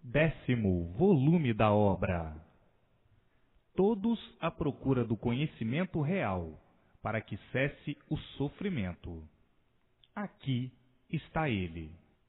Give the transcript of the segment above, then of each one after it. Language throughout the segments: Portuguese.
10º volume da obra. Todos à procura do conhecimento real, para que cesse o sofrimento. Aqui está ele.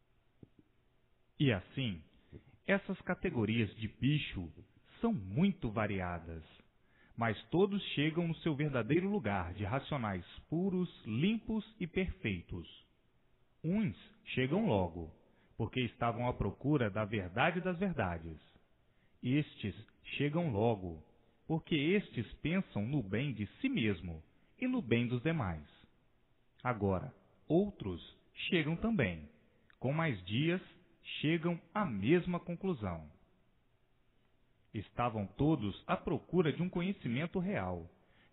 E assim, essas categorias de bicho são muito variadas, mas todos chegam no seu verdadeiro lugar de racionais puros, limpos e perfeitos. Uns chegam logo, porque estavam à procura da verdade das verdades. Estes chegam logo, porque estes pensam no bem de si mesmo e no bem dos demais. Agora, outros chegam também. Com mais dias, chegam à mesma conclusão. Estavam todos à procura de um conhecimento real,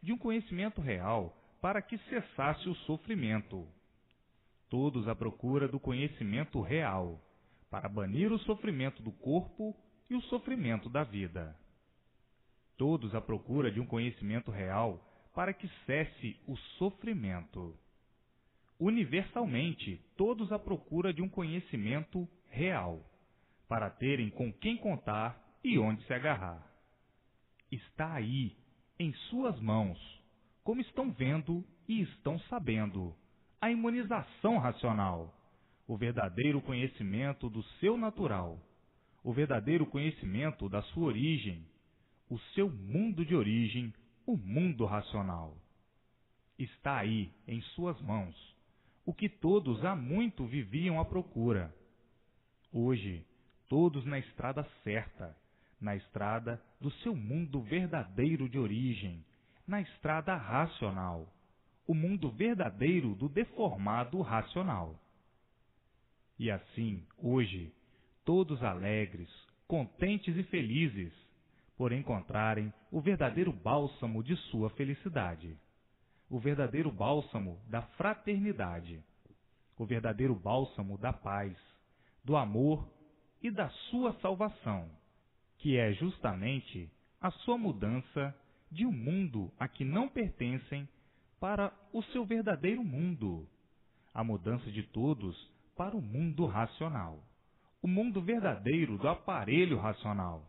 para que cessasse o sofrimento. Todos à procura do conhecimento real, para banir o sofrimento do corpo e o sofrimento da vida. Todos à procura de um conhecimento real, para que cesse o sofrimento. Universalmente, todos à procura de um conhecimento real, para terem com quem contar e onde se agarrar. Está aí, em suas mãos, como estão vendo e estão sabendo, a imunização racional, o verdadeiro conhecimento do seu natural, o verdadeiro conhecimento da sua origem, o seu mundo de origem, o mundo racional. Está aí, em suas mãos, o que todos há muito viviam à procura. Hoje, todos na estrada certa, na estrada do seu mundo verdadeiro de origem, na estrada racional, o mundo verdadeiro do deformado racional. E assim, hoje, todos alegres, contentes e felizes, por encontrarem o verdadeiro bálsamo de sua felicidade, o verdadeiro bálsamo da fraternidade, o verdadeiro bálsamo da paz, do amor e da sua salvação, que é justamente a sua mudança de um mundo a que não pertencem para o seu verdadeiro mundo, a mudança de todos para o mundo racional, o mundo verdadeiro do aparelho racional.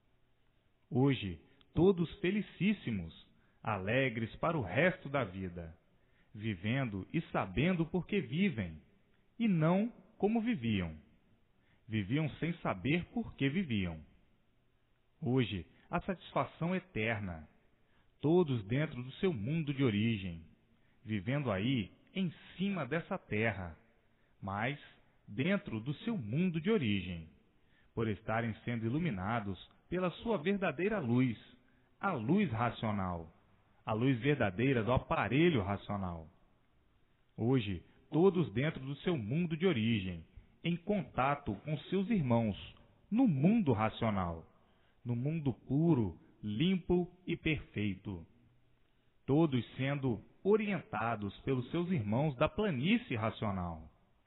Hoje, todos felicíssimos, alegres para o resto da vida, vivendo e sabendo por que vivem, e não como viviam. Viviam sem saber por que viviam. Hoje, a satisfação eterna, todos dentro do seu mundo de origem, vivendo aí em cima dessa terra, mas dentro do seu mundo de origem, por estarem sendo iluminados pela sua verdadeira luz, a luz racional, a luz verdadeira do aparelho racional. Hoje, todos dentro do seu mundo de origem, em contato com seus irmãos, no mundo racional, no mundo puro, limpo e perfeito. Todos sendo orientados pelos seus irmãos da planície racional.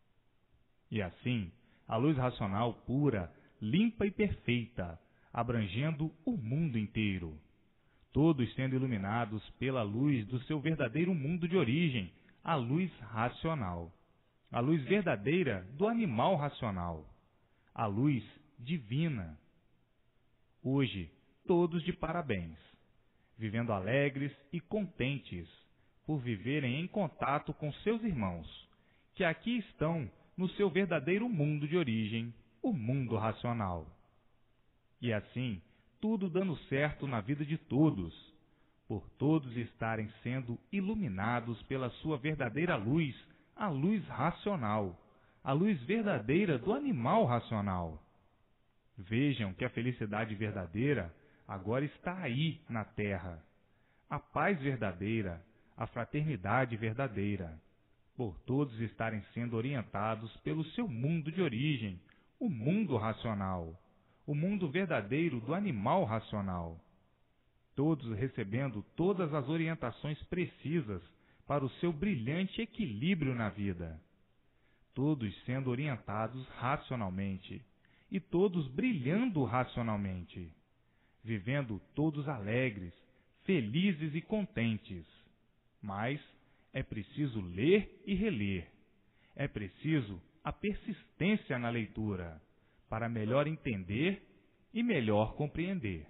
E assim, a luz racional pura, limpa e perfeita, abrangendo o mundo inteiro. Todos sendo iluminados pela luz do seu verdadeiro mundo de origem, a luz racional, a luz verdadeira do animal racional, a luz divina. Hoje, todos de parabéns, vivendo alegres e contentes por viverem em contato com seus irmãos, que aqui estão no seu verdadeiro mundo de origem, o mundo racional. E assim, tudo dando certo na vida de todos, por todos estarem sendo iluminados pela sua verdadeira luz, a luz racional, a luz verdadeira do animal racional. Vejam que a felicidade verdadeira agora está aí na terra, a paz verdadeira, a fraternidade verdadeira, por todos estarem sendo orientados pelo seu mundo de origem, o mundo racional, o mundo verdadeiro do animal racional. Todos recebendo todas as orientações precisas para o seu brilhante equilíbrio na vida. Todos sendo orientados racionalmente e todos brilhando racionalmente, vivendo todos alegres, felizes e contentes. Mas é preciso ler e reler. É preciso a persistência na leitura, para melhor entender e melhor compreender.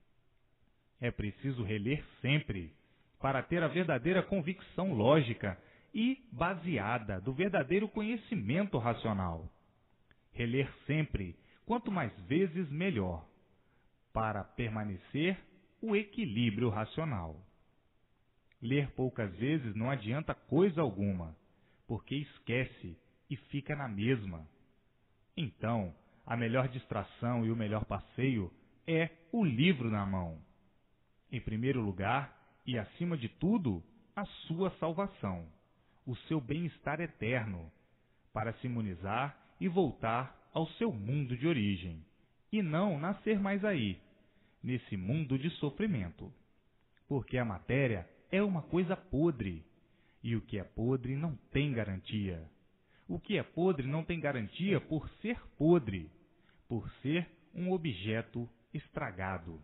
É preciso reler sempre, para ter a verdadeira convicção lógica e baseada do verdadeiro conhecimento racional. Reler sempre, quanto mais vezes melhor, para permanecer o equilíbrio racional. Ler poucas vezes não adianta coisa alguma, porque esquece e fica na mesma. Então, a melhor distração e o melhor passeio é o livro na mão. Em primeiro lugar, e acima de tudo, a sua salvação, o seu bem-estar eterno, para se imunizar e voltar ao seu mundo de origem, e não nascer mais aí, nesse mundo de sofrimento. Porque a matéria é uma coisa podre, e o que é podre não tem garantia. O que é podre não tem garantia por ser podre, por ser um objeto estragado.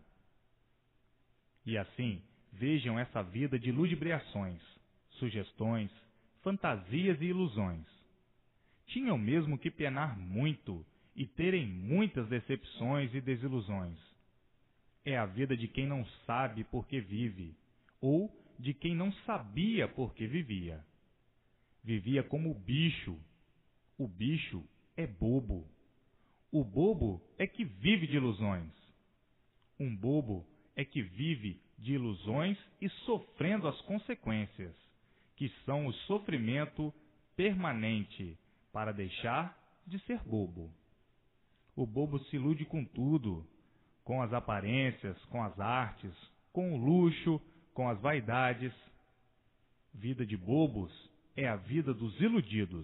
E assim, vejam essa vida de ludibriações, sugestões, fantasias e ilusões. Tinham mesmo que penar muito e terem muitas decepções e desilusões. É a vida de quem não sabe por que vive, ou de quem não sabia por que vivia. Vivia como bicho. O bicho é bobo. O bobo é que vive de ilusões. Um bobo é que vive de ilusões e sofrendo as consequências, que são o sofrimento permanente para deixar de ser bobo. O bobo se ilude com tudo, com as aparências, com as artes, com o luxo, com as vaidades. Vida de bobos é a vida dos iludidos.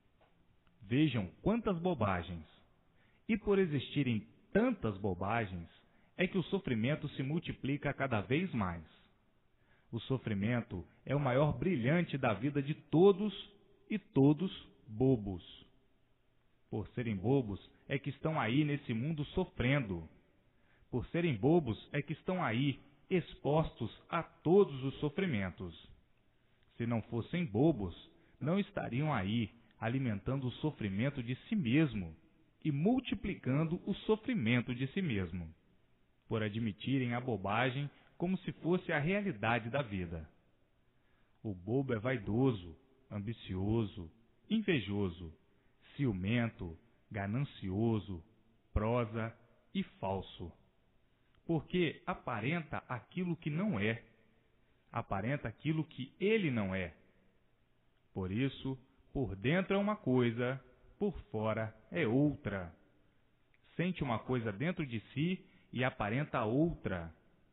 Vejam quantas bobagens. E por existirem tantas bobagens, é que o sofrimento se multiplica cada vez mais. O sofrimento é o maior brilhante da vida de todos e todos bobos. Por serem bobos é que estão aí nesse mundo sofrendo. Por serem bobos é que estão aí expostos a todos os sofrimentos. Se não fossem bobos, não estariam aí alimentando o sofrimento de si mesmo e multiplicando o sofrimento de si mesmo, por admitirem a bobagem como se fosse a realidade da vida. O bobo é vaidoso, ambicioso, invejoso, ciumento, ganancioso, prosa e falso, porque aparenta aquilo que não é, aparenta aquilo que ele não é. Por isso, por dentro é uma coisa, por fora é outra. Sente uma coisa dentro de si e aparenta outra.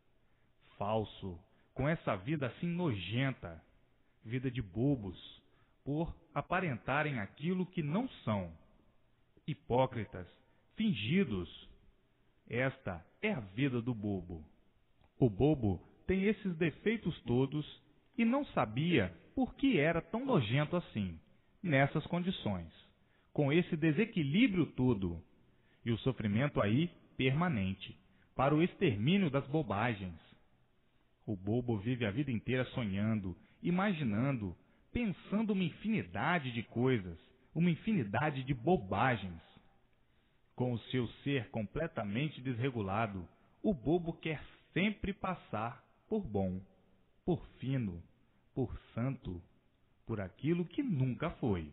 Falso, com essa vida assim nojenta, vida de bobos, por aparentarem aquilo que não são. Hipócritas, fingidos. Esta é a vida do bobo. O bobo tem esses defeitos todos e não sabia por que era tão nojento assim, nessas condições, com esse desequilíbrio todo, e o sofrimento aí permanente, para o extermínio das bobagens. O bobo vive a vida inteira sonhando, imaginando, pensando uma infinidade de coisas, uma infinidade de bobagens. Com o seu ser completamente desregulado, o bobo quer sempre passar por bom, por fino, por santo, por aquilo que nunca foi.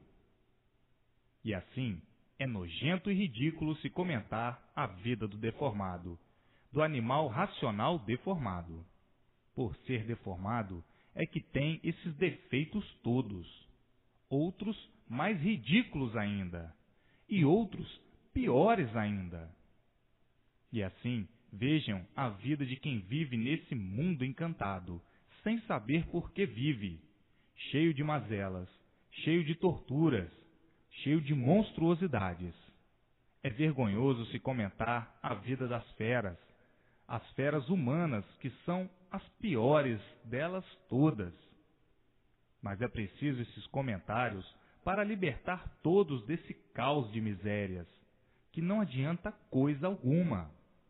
E assim, é nojento e ridículo se comentar a vida do deformado, do animal racional deformado. Por ser deformado, é que tem esses defeitos todos, outros mais ridículos ainda, e outros piores ainda. E assim, vejam a vida de quem vive nesse mundo encantado, sem saber por que vive, cheio de mazelas, cheio de torturas, cheio de monstruosidades. É vergonhoso se comentar a vida das feras, as feras humanas, que são as piores delas todas. Mas é preciso esses comentários para libertar todos desse caos de misérias, que não adianta coisa alguma.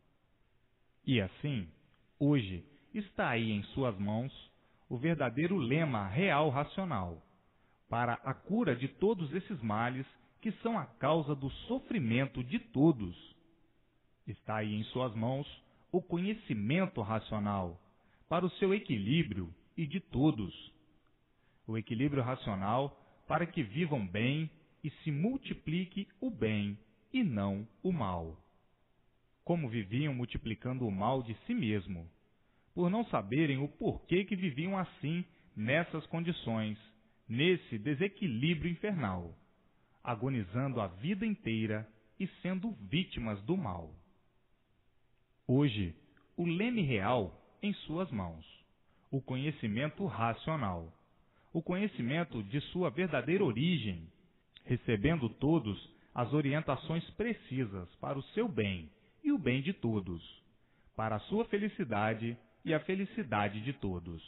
E assim, hoje, está aí em suas mãos o verdadeiro lema real racional, para a cura de todos esses males que são a causa do sofrimento de todos. Está aí em suas mãos o conhecimento racional para o seu equilíbrio e de todos. O equilíbrio racional para que vivam bem e se multiplique o bem e não o mal. Como viviam multiplicando o mal de si mesmo, por não saberem o porquê que viviam assim, nessas condições, nesse desequilíbrio infernal, agonizando a vida inteira e sendo vítimas do mal. Hoje, o leme real em suas mãos, o conhecimento racional, o conhecimento de sua verdadeira origem, recebendo todos as orientações precisas para o seu bem e o bem de todos, para a sua felicidade e a felicidade de todos.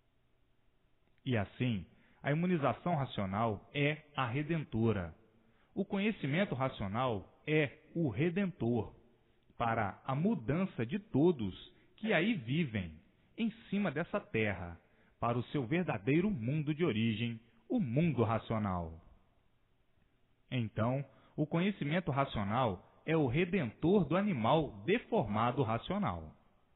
E assim, a imunização racional é a redentora. O conhecimento racional é o redentor para a mudança de todos que aí vivem em cima dessa terra, para o seu verdadeiro mundo de origem, o mundo racional. Então, o conhecimento racional é o redentor do animal deformado racional.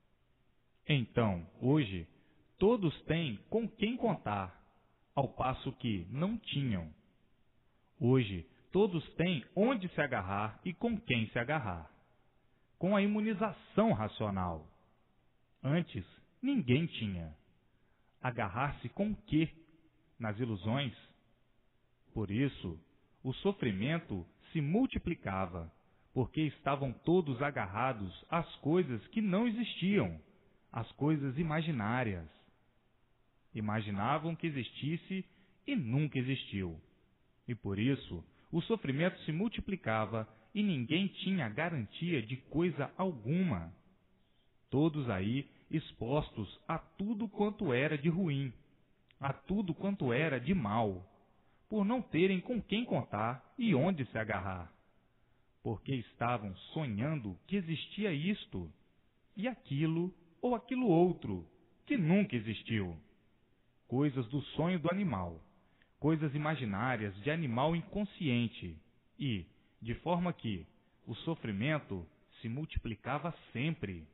Então, hoje, todos têm com quem contar, ao passo que não tinham. Hoje, todos têm onde se agarrar e com quem se agarrar. Com a imunização racional. Antes, ninguém tinha. Agarrar-se com o quê? Nas ilusões? Por isso, o sofrimento se multiplicava, porque estavam todos agarrados às coisas que não existiam, às coisas imaginárias. Imaginavam que existisse e nunca existiu. E por isso, o sofrimento se multiplicava e ninguém tinha garantia de coisa alguma. Todos aí expostos a tudo quanto era de ruim, a tudo quanto era de mal, por não terem com quem contar e onde se agarrar. Porque estavam sonhando que existia isto, e aquilo ou aquilo outro, que nunca existiu. Coisas do sonho do animal, coisas imaginárias de animal inconsciente, e, de forma que o sofrimento se multiplicava sempre.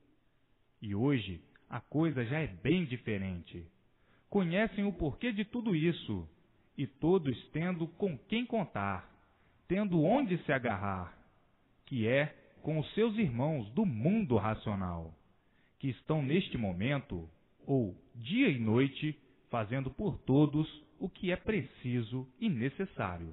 E hoje a coisa já é bem diferente. Conhecem o porquê de tudo isso, e todos tendo com quem contar, tendo onde se agarrar, que é com os seus irmãos do mundo racional, que estão neste momento, ou dia e noite, fazendo por todos o que é preciso e necessário.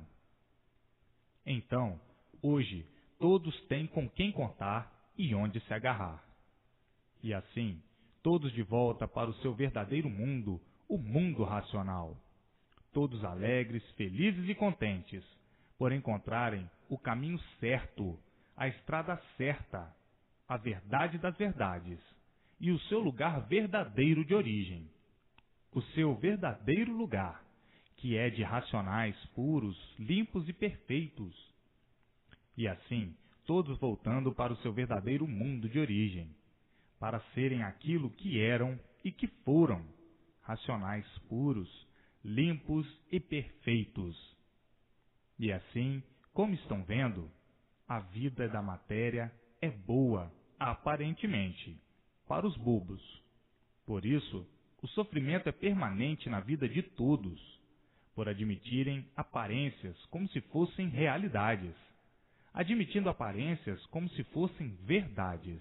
Então, hoje, todos têm com quem contar e onde se agarrar. E assim, todos de volta para o seu verdadeiro mundo, o mundo racional. Todos alegres, felizes e contentes, por encontrarem o caminho certo, a estrada certa, a verdade das verdades, e o seu lugar verdadeiro de origem. O seu verdadeiro lugar, que é de racionais puros, limpos e perfeitos. E assim, todos voltando para o seu verdadeiro mundo de origem, para serem aquilo que eram e que foram, racionais puros, limpos e perfeitos. E assim, como estão vendo, a vida da matéria é boa, aparentemente, para os bobos. Por isso, o sofrimento é permanente na vida de todos, por admitirem aparências como se fossem realidades, admitindo aparências como se fossem verdades.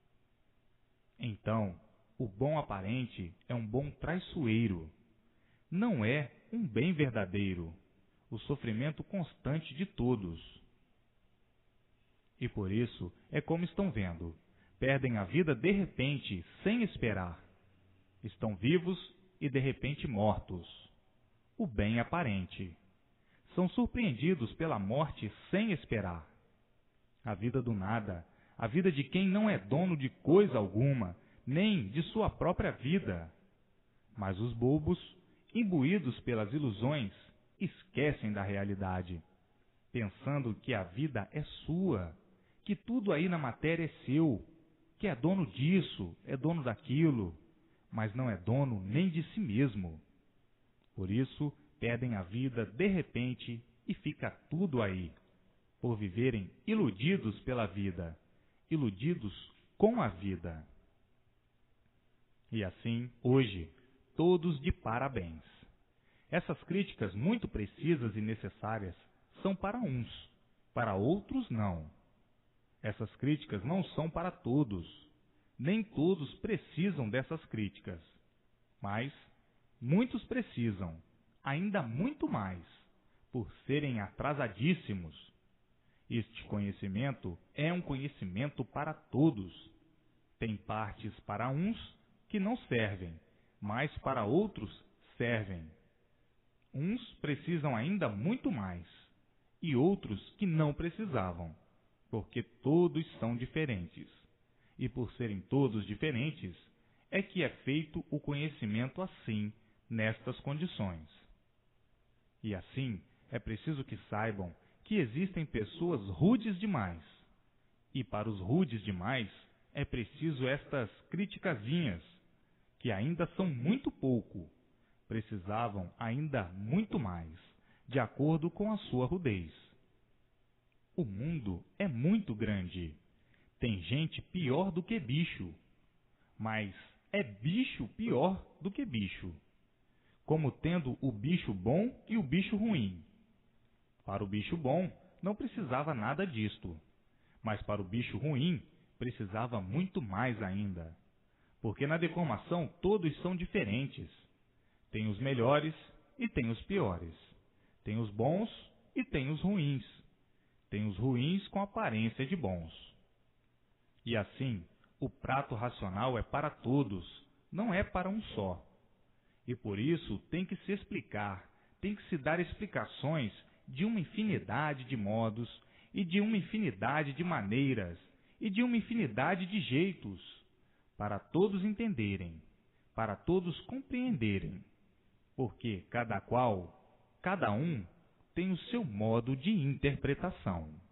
Então, o bom aparente é um bom traiçoeiro. Não é um bem verdadeiro, o sofrimento constante de todos. E por isso é como estão vendo, perdem a vida de repente, sem esperar. Estão vivos e de repente mortos. O bem aparente. São surpreendidos pela morte sem esperar. A vida do nada, a vida de quem não é dono de coisa alguma, nem de sua própria vida. Mas os bobos, imbuídos pelas ilusões, esquecem da realidade, pensando que a vida é sua, que tudo aí na matéria é seu, que é dono disso, é dono daquilo, mas não é dono nem de si mesmo. Por isso, perdem a vida de repente e fica tudo aí, por viverem iludidos pela vida, iludidos com a vida. E assim, hoje, todos de parabéns. Essas críticas muito precisas e necessárias são para uns, para outros não. Essas críticas não são para todos, nem todos precisam dessas críticas, mas muitos precisam, ainda muito mais, por serem atrasadíssimos. Este conhecimento é um conhecimento para todos. Tem partes para uns que não servem, mas para outros servem. Uns precisam ainda muito mais, e outros que não precisavam, porque todos são diferentes. E por serem todos diferentes, é que é feito o conhecimento assim, nestas condições. E assim, é preciso que saibam que existem pessoas rudes demais. E para os rudes demais, é preciso estas criticazinhas, que ainda são muito pouco. Precisavam ainda muito mais, de acordo com a sua rudez. O mundo é muito grande. Tem gente pior do que bicho. Mas é bicho pior do que bicho. Como tendo o bicho bom e o bicho ruim. Para o bicho bom, não precisava nada disto. Mas para o bicho ruim, precisava muito mais ainda. Porque na deformação todos são diferentes. Tem os melhores e tem os piores. Tem os bons e tem os ruins. Tem os ruins com aparência de bons. E assim, o prato racional é para todos, não é para um só. E por isso tem que se explicar, tem que se dar explicações de uma infinidade de modos e de uma infinidade de maneiras e de uma infinidade de jeitos, para todos entenderem, para todos compreenderem, porque cada qual, cada um, tem o seu modo de interpretação.